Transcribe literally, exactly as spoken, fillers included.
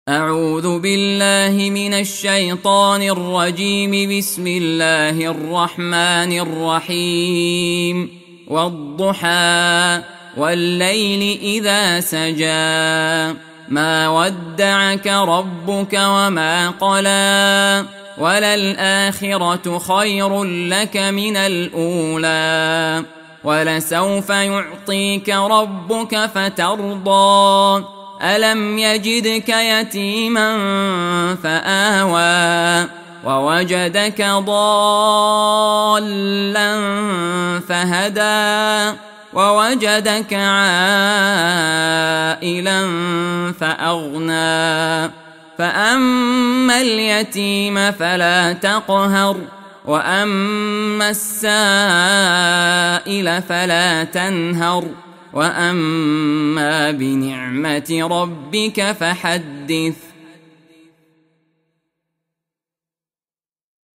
أعوذ بالله من الشيطان الرجيم. بسم الله الرحمن الرحيم. والضحى والليل إذا سجى ما ودعك ربك وما قلى وللآخرة خير لك من الأولى ولسوف يعطيك ربك فترضى ألم يجدك يتيما فآوى ووجدك ضالا فهدى ووجدك عائلا فأغنى فأما اليتيم فلا تقهر وأما السائل فلا تنهر وأما بنعمة ربك فحدث.